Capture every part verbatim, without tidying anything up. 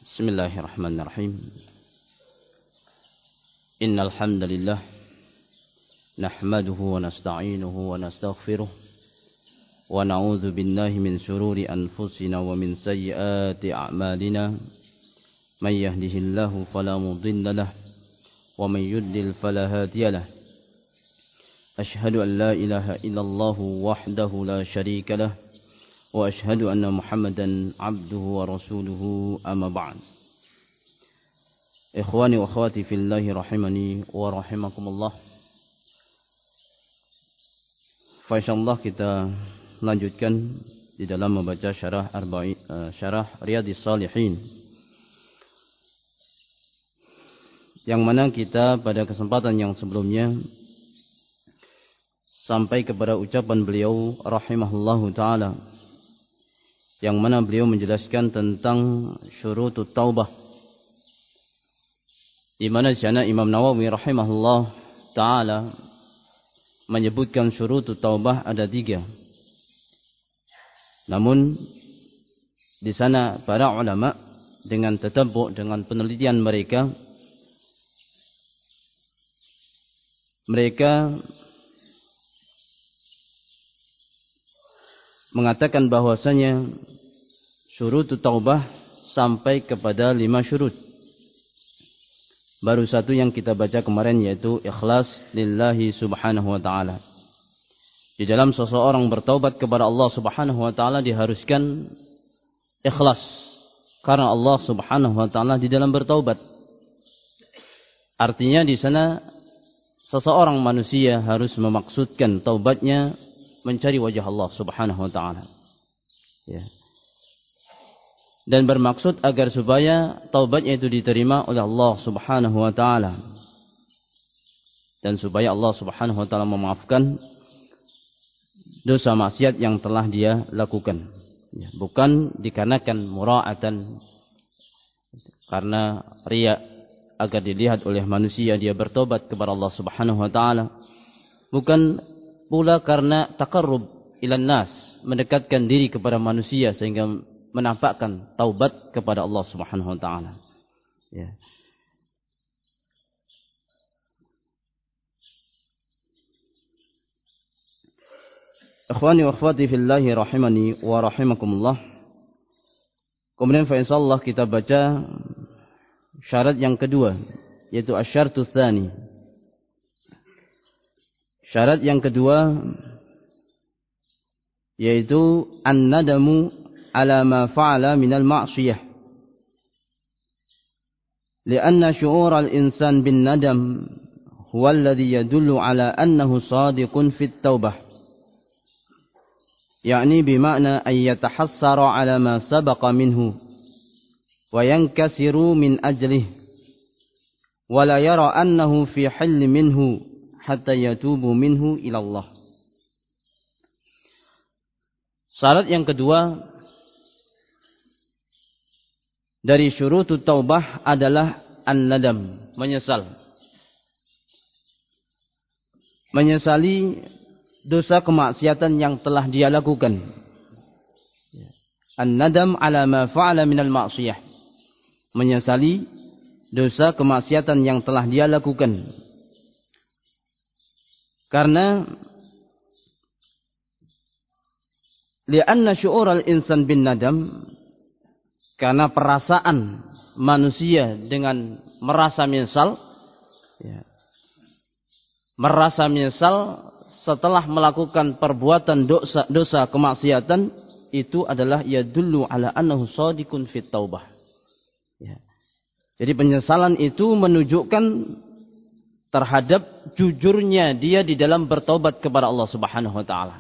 بسم الله الرحمن الرحيم إن الحمد لله نحمده ونستعينه ونستغفره ونعوذ بالله من شرور أنفسنا ومن سيئات أعمالنا من يهده الله فلا مضل له ومن يضلل فلا هادي له أشهد أن لا إله إلا الله وحده لا شريك له وأشهد أن محمدا عبده ورسوله أما بعد إخواني وأخواتي في الله رحمني ورحمكم الله. Insyaallah kita lanjutkan di dalam membaca syarah arba'in uh, syarah Riyadhis Shalihin, yang mana kita pada kesempatan yang sebelumnya sampai kepada ucapan beliau rahimahullahu taala, yang mana beliau menjelaskan tentang syurutut taubah, di mana sana Imam Nawawi rahimahullah taala menyebutkan syurutut taubah ada tiga. Namun di sana para ulama dengan tatabbu', dengan penelitian mereka, mereka mengatakan bahwasanya syurutut taubah sampai kepada lima syurut. Baru satu yang kita baca kemarin, yaitu ikhlas lillahi subhanahu wa ta'ala. Di dalam seseorang bertaubat kepada Allah subhanahu wa ta'ala diharuskan ikhlas, karena Allah subhanahu wa ta'ala di dalam bertaubat. Artinya di sana seseorang manusia harus memaksudkan taubatnya mencari wajah Allah subhanahu wa ta'ala, ya. Dan bermaksud agar supaya taubatnya itu diterima oleh Allah subhanahu wa ta'ala, dan supaya Allah subhanahu wa ta'ala memaafkan dosa maksiat yang telah dia lakukan, ya. Bukan dikarenakan mura'atan, karena riya, agar dilihat oleh manusia dia bertobat kepada Allah subhanahu wa ta'ala. Bukan pula karena taqarrub ilan nas, mendekatkan diri kepada manusia sehingga menampakkan taubat kepada Allah subhanahu wa ta'ala, ya. Ikhwani wa akhwati fillahi rahimani wa rahimakumullah. Kemudian fa insyaallah kita baca syarat yang kedua, yaitu asyartu tsani. Syarat yang kedua yaitu an-nadamu ala ma fa'ala minal ma'siyah. Lianna syu'ur al-insan bin nadam huwa alladhi yadullu ala annahu sadiqun fit taubah. Yani bima'na an yatahassara ala ma sabaqa minhu wa yankasiru min ajlih wa la yara annahu fi hil minhu hatta yatubu minhu ila Allah. Syarat yang kedua dari syurutut taubah adalah an-nadam, menyesal. Menyesali dosa kemaksiatan yang telah dia lakukan. An-nadam ala ma fa'ala minal ma'siyah. Menyesali dosa kemaksiatan yang telah dia lakukan. Karena li'anna syu'ural insan bin nadam, karena perasaan manusia dengan merasa menyesal, ya, merasa menyesal setelah melakukan perbuatan dosa, dosa kemaksiatan, itu adalah yadullu ala annahu shadiqun fit taubah, ya. Jadi penyesalan itu menunjukkan terhadap jujurnya dia di dalam bertaubat kepada Allah subhanahu wa ta'ala.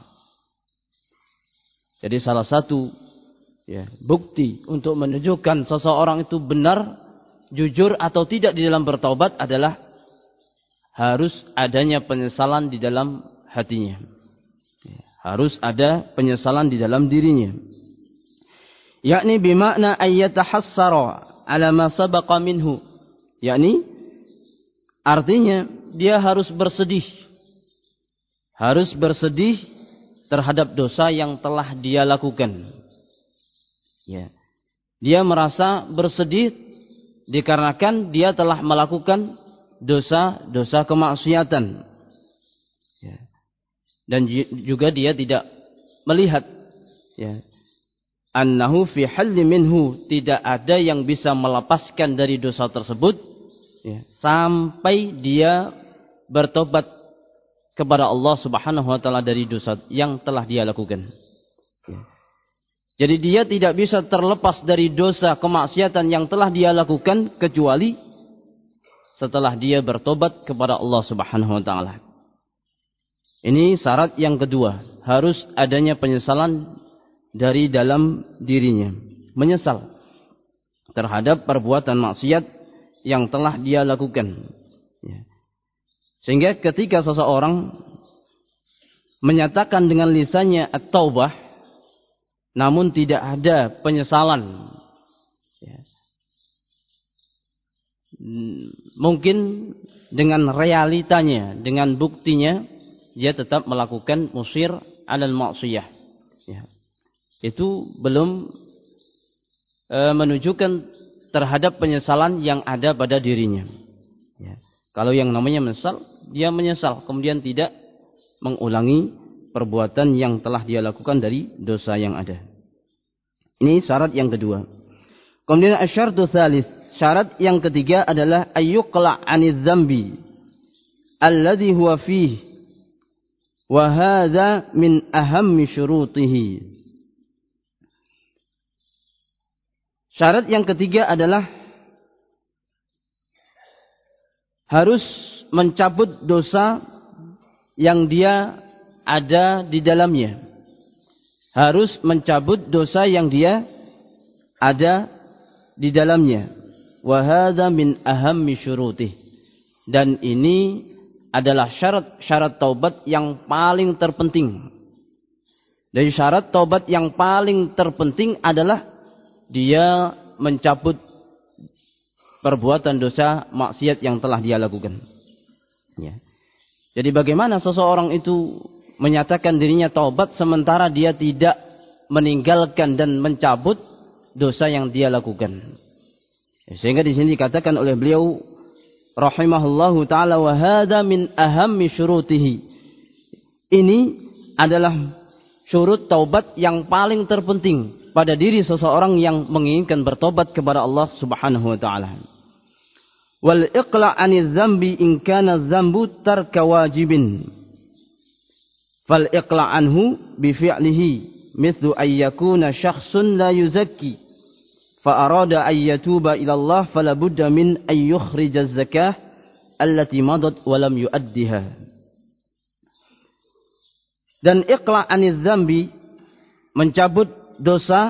Jadi salah satu, ya, bukti untuk menunjukkan seseorang itu benar, jujur atau tidak di dalam bertaubat adalah harus adanya penyesalan di dalam hatinya, ya, harus ada penyesalan di dalam dirinya. Yakni bimakna ayyatahassara ala ma sabaqa minhu, yakni artinya dia harus bersedih, harus bersedih terhadap dosa yang telah dia lakukan, ya. Dia merasa bersedih dikarenakan dia telah melakukan dosa-dosa kemaksiatan. Ya. Dan juga dia tidak melihat, ya, annahu fi halli minhu, tidak ada yang bisa melepaskan dari dosa tersebut, ya, sampai dia bertobat kepada Allah Subhanahu wa taala dari dosa yang telah dia lakukan. Ya. Jadi dia tidak bisa terlepas dari dosa kemaksiatan yang telah dia lakukan kecuali setelah dia bertobat kepada Allah Subhanahu wa taala. Ini syarat yang kedua, harus adanya penyesalan dari dalam dirinya, menyesal terhadap perbuatan maksiat yang telah dia lakukan. Ya. Sehingga ketika seseorang menyatakan dengan lisannya at-taubah, namun tidak ada penyesalan, ya, mungkin dengan realitanya, dengan buktinya, dia tetap melakukan musir alal maksiyah. Ya. Itu belum e, menunjukkan terhadap penyesalan yang ada pada dirinya. Ya. Kalau yang namanya menyesal, dia menyesal, kemudian tidak mengulangi perbuatan yang telah dia lakukan dari dosa yang ada. Ini syarat yang kedua. Kemudian asyartu tsalits, syarat yang ketiga adalah ayyuqla' 'anidz dzambi alladzi huwa fihi wa hadza min ahammi syurutihi. Syarat yang ketiga adalah harus mencabut dosa yang dia ada di dalamnya. Harus mencabut dosa yang dia ada di dalamnya. Wa hadza min ahammi syurutih. Dan ini adalah syarat-syarat taubat yang paling terpenting. Dari syarat taubat yang paling terpenting adalah dia mencabut perbuatan dosa maksiat yang telah dia lakukan. Ya. Jadi bagaimana seseorang itu menyatakan dirinya taubat sementara dia tidak meninggalkan dan mencabut dosa yang dia lakukan. Ya, sehingga di sini dikatakan oleh beliau rahimahullahu taala wa hadza min ahammi syurutihi. Ini adalah syurut taubat yang paling terpenting pada diri seseorang yang menginginkan bertobat kepada Allah Subhanahu wa taala. Wal iqla' 'anil dzambi in kana dzambu tarka wajibin. Fal iqla' anhu bi fi'lihi mithlu ay yakuna syakhsun la yuzakki fa arada ay yatuba ila Allah fala budda min ay yukhrija az-zakah allati madat wa lam yuaddiha. Dan iqla' 'anil dzambi, mencabut dosa,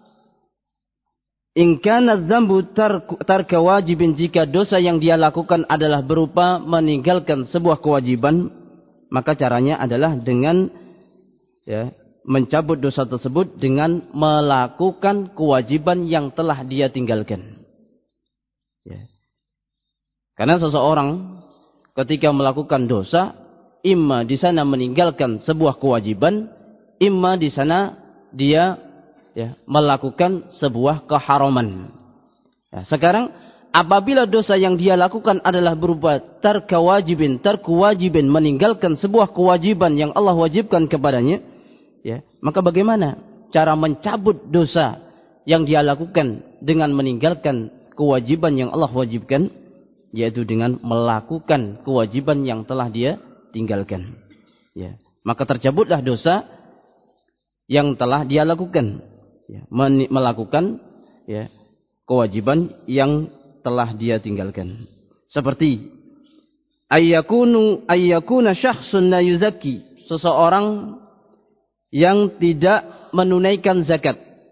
in kana dzambu tarka wajibin, jika dosa yang dia lakukan adalah berupa meninggalkan sebuah kewajiban, maka caranya adalah dengan, ya, mencabut dosa tersebut dengan melakukan kewajiban yang telah dia tinggalkan. Ya. Karena seseorang ketika melakukan dosa, imma di sana meninggalkan sebuah kewajiban, imma di sana dia, ya, melakukan sebuah keharaman. Ya, sekarang apabila dosa yang dia lakukan adalah berupa tarka wajibin, tarku wajibin, meninggalkan sebuah kewajiban yang Allah wajibkan kepadanya, ya, maka bagaimana cara mencabut dosa yang dia lakukan dengan meninggalkan kewajiban yang Allah wajibkan, yaitu dengan melakukan kewajiban yang telah dia tinggalkan. Ya, maka tercabutlah dosa yang telah dia lakukan, ya, melakukan, ya, kewajiban yang telah dia tinggalkan. Seperti ayyakunu ayyakuna syakhsun la yuzakki, seseorang yang tidak menunaikan zakat.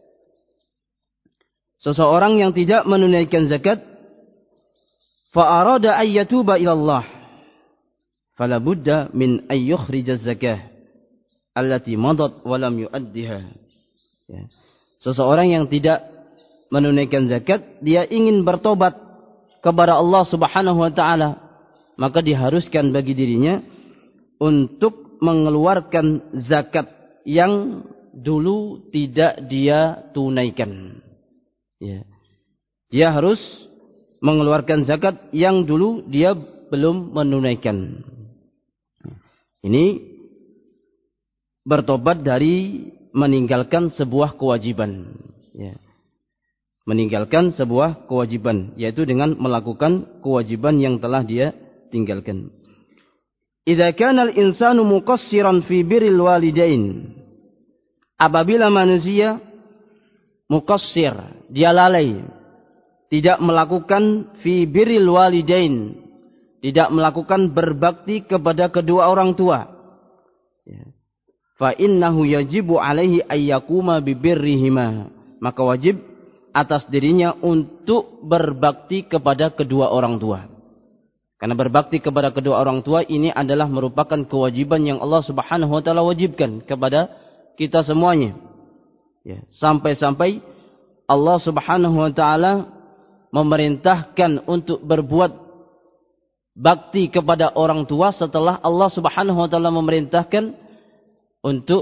Seseorang yang tidak menunaikan zakat, fa arada ay yatuba ila Allah fala budda min ay yukhrija az-zakah allati madat wa lam yuaddiha. Ya. Seseorang yang tidak menunaikan zakat, dia ingin bertobat kepada Allah Subhanahu wa taala, maka diharuskan bagi dirinya untuk mengeluarkan zakat yang dulu tidak dia tunaikan. Ya. Dia harus mengeluarkan zakat yang dulu dia belum menunaikan. Ini bertobat dari meninggalkan sebuah kewajiban. Ya. Meninggalkan sebuah kewajiban, yaitu dengan melakukan kewajiban yang telah dia tinggalkan. Idza kana al-insanu muqassiran fi birril walidain. Apabila manusia muqassir, dia lalai, tidak melakukan fi birril walidain, tidak melakukan berbakti kepada kedua orang tua. Ya. Fa innahu yajibu alaihi ayyakuma bi birrihima. Maka wajib atas dirinya untuk berbakti kepada kedua orang tua. Karena berbakti kepada kedua orang tua ini adalah merupakan kewajiban yang Allah Subhanahu wa taala wajibkan kepada kita semuanya. Ya, sampai-sampai Allah Subhanahu wa taala memerintahkan untuk berbuat bakti kepada orang tua setelah Allah Subhanahu wa taala memerintahkan untuk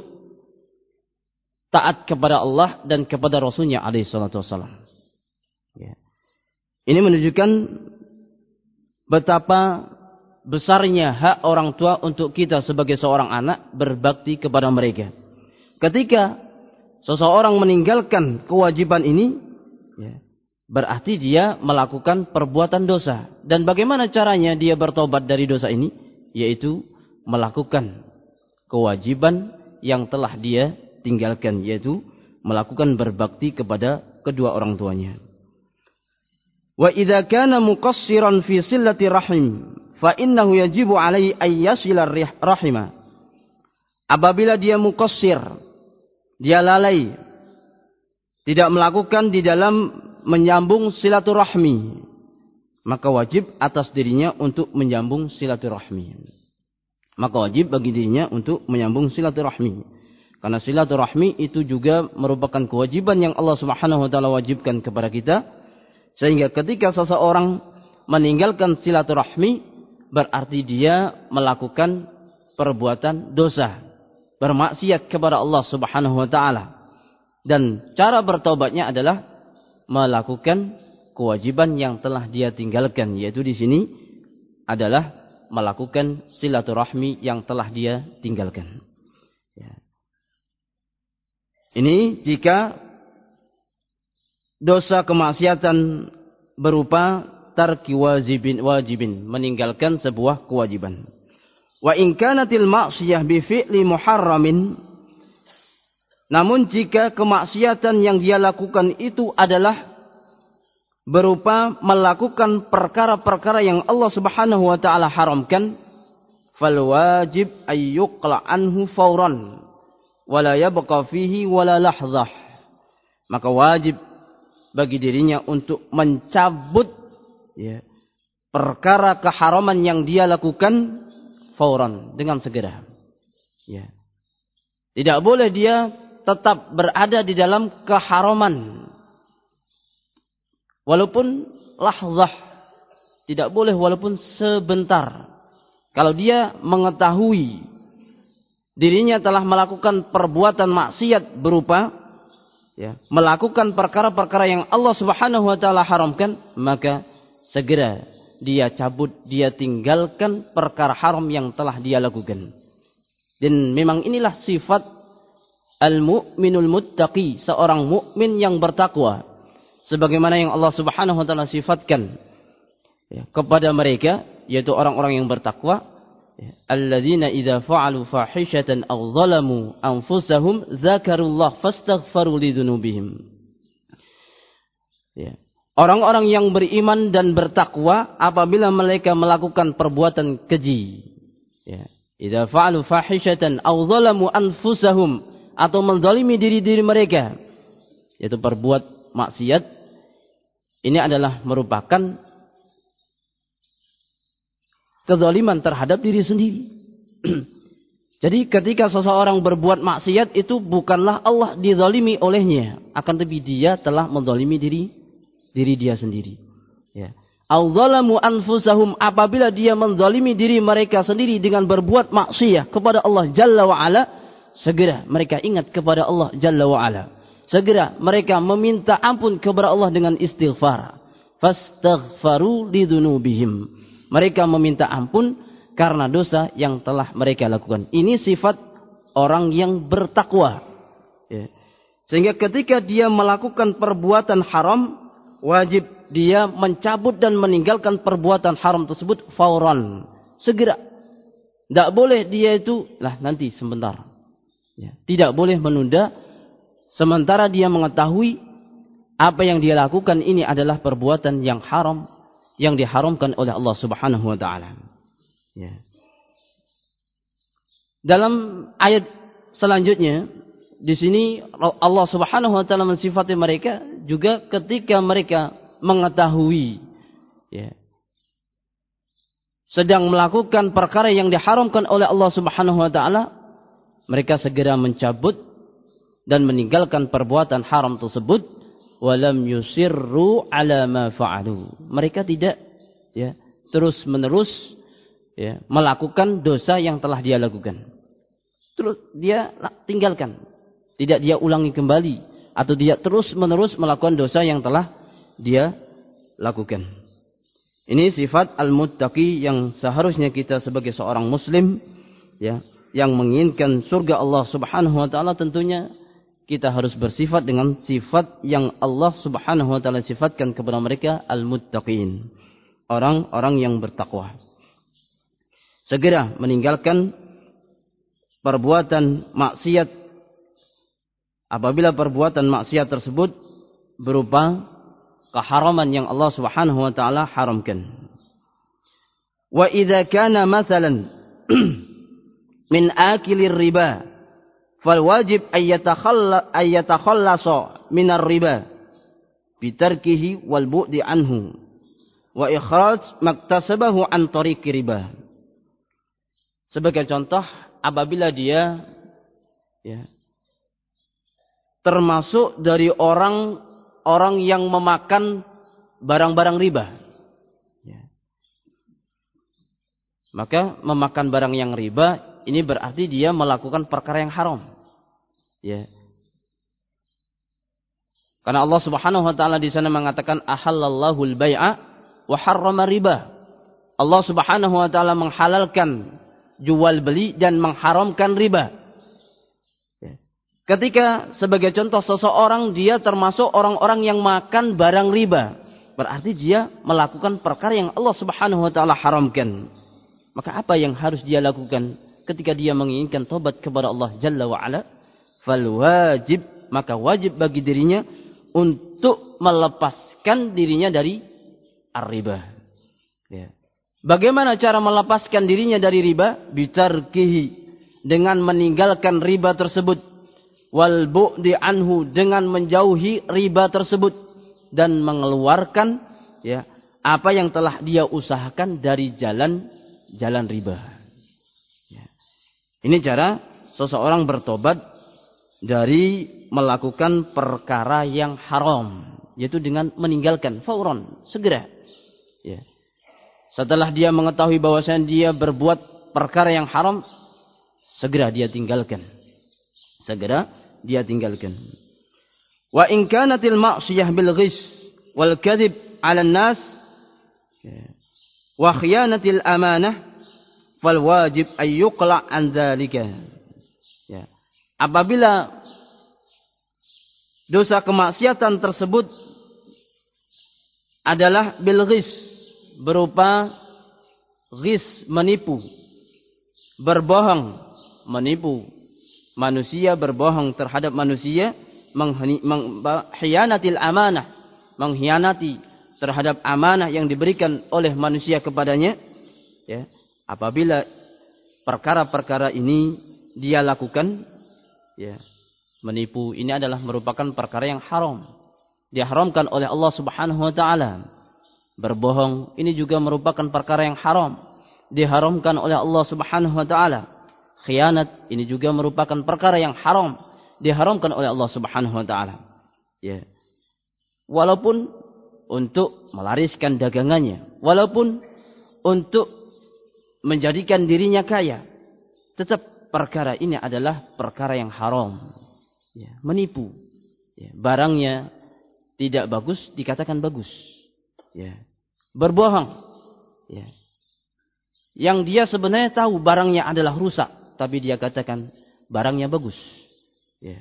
taat kepada Allah dan kepada Rasulnya alaihi salatu wassalam. Ya. Ini menunjukkan betapa besarnya hak orang tua untuk kita sebagai seorang anak berbakti kepada mereka. Ketika seseorang meninggalkan kewajiban ini, ya, berarti dia melakukan perbuatan dosa. Dan bagaimana caranya dia bertobat dari dosa ini? Yaitu melakukan kewajiban yang telah dia tinggalkan, yaitu melakukan berbakti kepada kedua orang tuanya. Wa idza kana muqassiran fi silati rahim fa innahu yajibu alaihi ay yasila rahima. Apabila dia muqassir, dia lalai, tidak melakukan di dalam menyambung silaturahmi, maka wajib atas dirinya untuk menyambung silaturahmi. Maka wajib bagi dirinya untuk menyambung silaturahmi. Karena silaturahmi itu juga merupakan kewajiban yang Allah Subhanahu wa taala wajibkan kepada kita. Sehingga ketika seseorang meninggalkan silaturahmi, berarti dia melakukan perbuatan dosa, bermaksiat kepada Allah Subhanahu wa taala. Dan cara bertaubatnya adalah melakukan kewajiban yang telah dia tinggalkan, yaitu di sini adalah melakukan silaturahmi yang telah dia tinggalkan. Ya. Ini jika dosa kemaksiatan berupa tarki wajibin wajibin, meninggalkan sebuah kewajiban. Wa in kanatil ma'siyah bi fi'li muharramin, namun jika kemaksiatan yang dia lakukan itu adalah berupa melakukan perkara-perkara yang Allah Subhanahu wa taala haramkan, fal wajib ayyuqla anhu fawran wala yabqa fihi wala lahzah. Maka wajib bagi dirinya untuk mencabut, ya, perkara keharaman yang dia lakukan fauran, dengan segera. Ya. Tidak boleh dia tetap berada di dalam keharaman walaupun lahzah, tidak boleh walaupun sebentar. Kalau dia mengetahui dirinya telah melakukan perbuatan maksiat berupa, ya, melakukan perkara-perkara yang Allah Subhanahu wa taala haramkan, maka segera dia cabut, dia tinggalkan perkara haram yang telah dia lakukan. Dan memang inilah sifat al-mu'minul muttaqi, seorang mukmin yang bertakwa, sebagaimana yang Allah Subhanahu wa taala sifatkan, ya, kepada mereka, yaitu orang-orang yang bertakwa. Alladzina idza fa'alu fahishatan aw zalamu anfusahum dzakarullah fastaghfaru lidzunubihim. Ya. Orang-orang yang beriman dan bertakwa apabila mereka melakukan perbuatan keji, ya, idza fa'alu fahishatan aw zalamu anfusahum, atau menzalimi diri-diri mereka, yaitu berbuat maksiat, ini adalah merupakan kezaliman terhadap diri sendiri. Jadi ketika seseorang berbuat maksiat itu bukanlah Allah dizalimi olehnya, akan tetapi dia telah menzalimi diri diri dia sendiri. Ya. Al-zalamu anfusahum, apabila dia menzalimi diri mereka sendiri dengan berbuat maksiat kepada Allah Jalla wa Ala, segera mereka ingat kepada Allah Jalla wa Ala. segera mereka meminta ampun kepada Allah dengan istighfar. Fastaghfaru lidunubihim. Mereka meminta ampun karena dosa yang telah mereka lakukan. Ini sifat orang yang bertakwa. Ya. Sehingga ketika dia melakukan perbuatan haram, wajib dia mencabut dan meninggalkan perbuatan haram tersebut fauran. Segera. Tidak boleh dia itu, lah nanti sebentar. Ya. Tidak boleh menunda sementara dia mengetahui apa yang dia lakukan ini adalah perbuatan yang haram, yang diharamkan oleh Allah Subhanahu wa taala. Ya. Dalam ayat selanjutnya di sini Allah Subhanahu wa taala mensifati mereka juga ketika mereka mengetahui ya, sedang melakukan perkara yang diharamkan oleh Allah Subhanahu wa taala, mereka segera mencabut dan meninggalkan perbuatan haram tersebut. Walam yusirru ala ma fa'alu. Mereka tidak ya, terus menerus ya, melakukan dosa yang telah dia lakukan. Terus dia tinggalkan. Tidak dia ulangi kembali. Atau dia terus menerus melakukan dosa yang telah dia lakukan. Ini sifat al-muttaqi yang seharusnya kita sebagai seorang muslim ya, yang menginginkan surga Allah Subhanahu wa taala, tentunya kita harus bersifat dengan sifat yang Allah Subhanahu wa taala sifatkan kepada mereka, al-muttaqin. Orang-orang yang bertakwa. Segera meninggalkan perbuatan maksiat apabila perbuatan maksiat tersebut berupa keharaman yang Allah Subhanahu wa taala haramkan. Wa idza kana mathalan min akilir riba fal wajib ayyatakhalla ayyatakhallasa minar riba bitarkihi wal bu'di anhu wa ikhraj maktasabahu an tariqi riba. Sebagai contoh, apabila dia ya, termasuk dari orang-orang yang memakan barang-barang riba, ya, maka memakan barang yang riba ini berarti dia melakukan perkara yang haram. Ya. Karena Allah Subhanahu wa taala di sana mengatakan ahallallahu al-bai'a wa harrama riba. Allah Subhanahu wa taala menghalalkan jual beli dan mengharamkan riba. Ya. Ketika sebagai contoh seseorang dia termasuk orang-orang yang makan barang riba, berarti dia melakukan perkara yang Allah Subhanahu wa taala haramkan. Maka apa yang harus dia lakukan ketika dia menginginkan taubat kepada Allah Jalla wa Ala? Fal wajib, maka wajib bagi dirinya untuk melepaskan dirinya dari ar-riba. Ya. Bagaimana cara melepaskan dirinya dari riba? Bitarkihi, dengan meninggalkan riba tersebut. Wal bu'di anhu, dengan menjauhi riba tersebut dan mengeluarkan ya, apa yang telah dia usahakan dari jalan jalan riba. Ya. Ini cara seseorang bertobat dari melakukan perkara yang haram, yaitu dengan meninggalkan fauran, segera. Ya. Setelah dia mengetahui bahwasanya dia berbuat perkara yang haram, segera dia tinggalkan. Segera dia tinggalkan. Wa in kanatil ma'siyah bil ghis wal kadhib 'ala an-nas wa khiyanatil amanah fal wajib ay yuqla' an dzalika. Ya. Apabila dosa kemaksiatan tersebut adalah bil ghis, berupa ghis, menipu, berbohong, menipu manusia, berbohong terhadap manusia, mengkhianatil amanah, mengkhianati terhadap amanah yang diberikan oleh manusia kepadanya. Ya, apabila perkara-perkara ini dia lakukan, ya, menipu ini adalah merupakan perkara yang haram, diharamkan oleh Allah Subhanahu wa taala. Berbohong ini juga merupakan perkara yang haram, diharamkan oleh Allah Subhanahu wa taala. Khianat ini juga merupakan perkara yang haram, diharamkan oleh Allah Subhanahu wa taala. Ya. Walaupun untuk melariskan dagangannya, walaupun untuk menjadikan dirinya kaya, tetap perkara ini adalah perkara yang haram. Ya, menipu. Ya, barangnya tidak bagus dikatakan bagus. Ya. Berbohong. Ya. Yang dia sebenarnya tahu barangnya adalah rusak, tapi dia katakan barangnya bagus. Ya.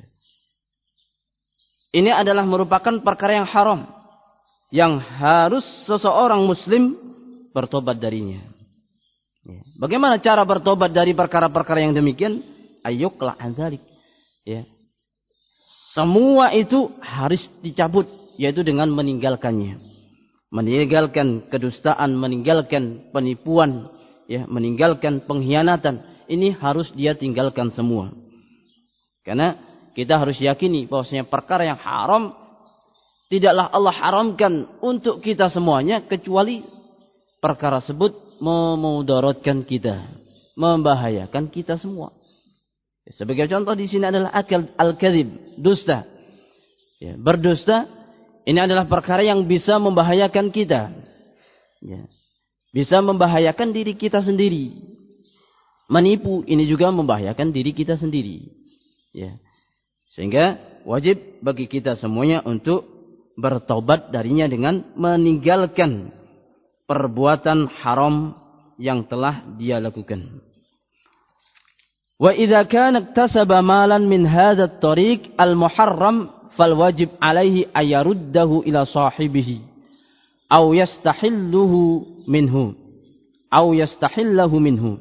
Ini adalah merupakan perkara yang haram, yang harus seseorang muslim bertobat darinya. Ya. Bagaimana cara bertobat dari perkara-perkara yang demikian? Ayyukla anzalik. Ya. Semua itu harus dicabut, yaitu dengan meninggalkannya. Meninggalkan kedustaan, meninggalkan penipuan, ya, meninggalkan pengkhianatan. Ini harus dia tinggalkan semua. Karena kita harus yakini bahwasanya perkara yang haram tidaklah Allah haramkan untuk kita semuanya, kecuali perkara tersebut memudaratkan kita, membahayakan kita semua. Sebagai contoh di sini adalah akal al-kadzib, dusta. Ya, berdusta ini adalah perkara yang bisa membahayakan kita. Ya, bisa membahayakan diri kita sendiri. Menipu ini juga membahayakan diri kita sendiri. Ya. Sehingga wajib bagi kita semuanya untuk bertobat darinya dengan meninggalkan perbuatan haram yang telah dia lakukan. Wa idza kana iktasaba malan min hadha at-tariq al-muharram fal wajib alaihi ayaruddahu ila sahibihi aw yastahilluhu minhu aw yastahillahu minhu.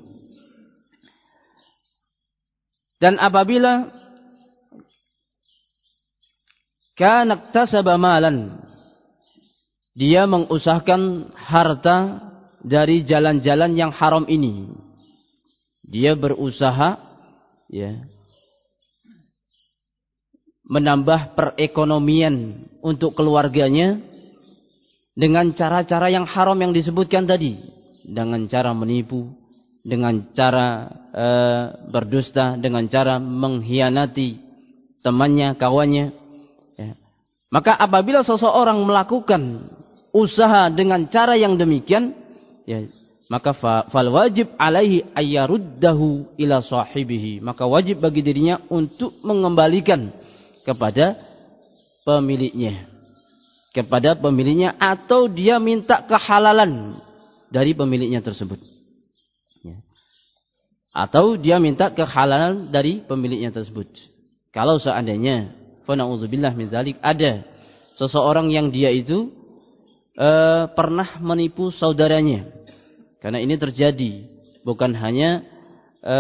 Dan apabila kana iktasaba malan, dia mengusahakan harta dari jalan-jalan yang haram ini. Dia berusaha, ya, menambah perekonomian untuk keluarganya dengan cara-cara yang haram yang disebutkan tadi, dengan cara menipu, dengan cara e, berdusta, dengan cara mengkhianati temannya, kawannya. Ya. Maka apabila seseorang melakukan usaha dengan cara yang demikian, ya, maka fal wajib alaihi ayyaruddahu ila sahibihi. Maka wajib bagi dirinya untuk mengembalikan kepada pemiliknya. Kepada pemiliknya, atau dia minta kehalalan dari pemiliknya tersebut. Ya. Atau dia minta kehalalan dari pemiliknya tersebut. Kalau seandainya fa na'udzubillah min dzalik, ada seseorang yang dia itu e, pernah menipu saudaranya. Karena ini terjadi, bukan hanya e,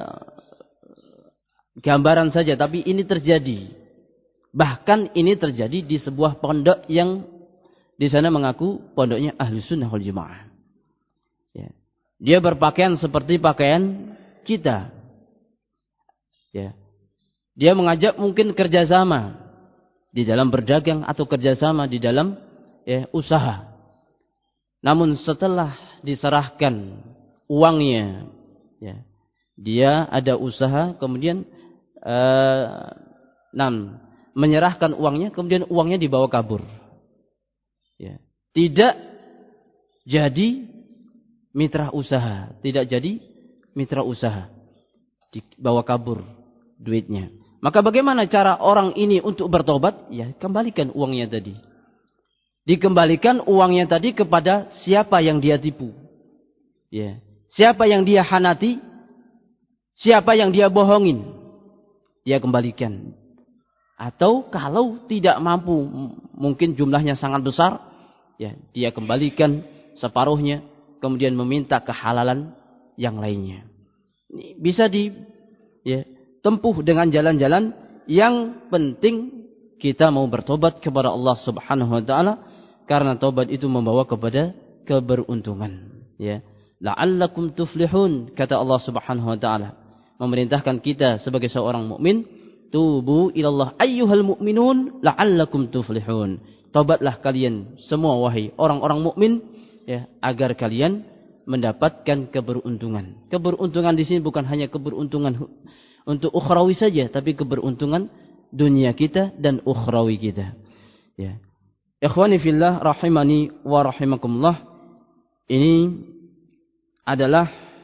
gambaran saja, tapi ini terjadi. Bahkan ini terjadi di sebuah pondok yang di sana mengaku pondoknya Ahlus Sunnah wal Jamaah. Ya. Dia berpakaian seperti pakaian kita. Ya. Dia mengajak mungkin kerjasama di dalam berdagang atau kerjasama di dalam, ya, usaha. Namun setelah diserahkan uangnya, ya, dia ada usaha, kemudian uh, nam, menyerahkan uangnya, kemudian uangnya dibawa kabur. Ya. Tidak jadi mitra usaha, tidak jadi mitra usaha, dibawa kabur duitnya. Maka bagaimana cara orang ini untuk bertobat? Ya, kembalikan uangnya tadi. Dikembalikan uangnya tadi kepada siapa yang dia tipu. Ya. Siapa yang dia khanati, siapa yang dia bohongin, dia kembalikan. Atau kalau tidak mampu, mungkin jumlahnya sangat besar, ya, dia kembalikan separuhnya, kemudian meminta kehalalan yang lainnya. Ini bisa di, ya, tempuh dengan jalan-jalan. Yang penting kita mau bertobat kepada Allah Subhanahu wa taala, karena tobat itu membawa kepada keberuntungan, ya. La'allakum tuflihun, kata Allah Subhanahu wa taala, memerintahkan kita sebagai seorang mukmin, tubu ilallah ayyuhal mu'minun la'allakum tuflihun. Tobatlah kalian semua wahai orang-orang mukmin, ya, agar kalian mendapatkan keberuntungan. Keberuntungan di sini bukan hanya keberuntungan untuk ukhrawi saja, tapi keberuntungan dunia kita dan ukhrawi kita. Ya. Ikhwani fillah rahimani wa rahimakumullah. Ini adalah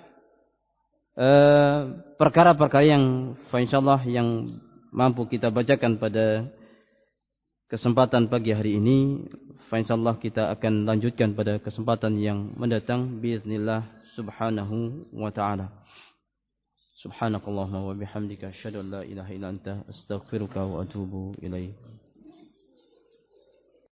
uh, perkara-perkara yang insyaallah yang mampu kita bacakan pada kesempatan pagi hari ini. Insyaallah kita akan lanjutkan pada kesempatan yang mendatang biiznillah subhanahu wa ta'ala. Subhanakallahumma wa bihamdika asyhadu an la ilaha illa anta astaghfiruka wa atubu ilaik.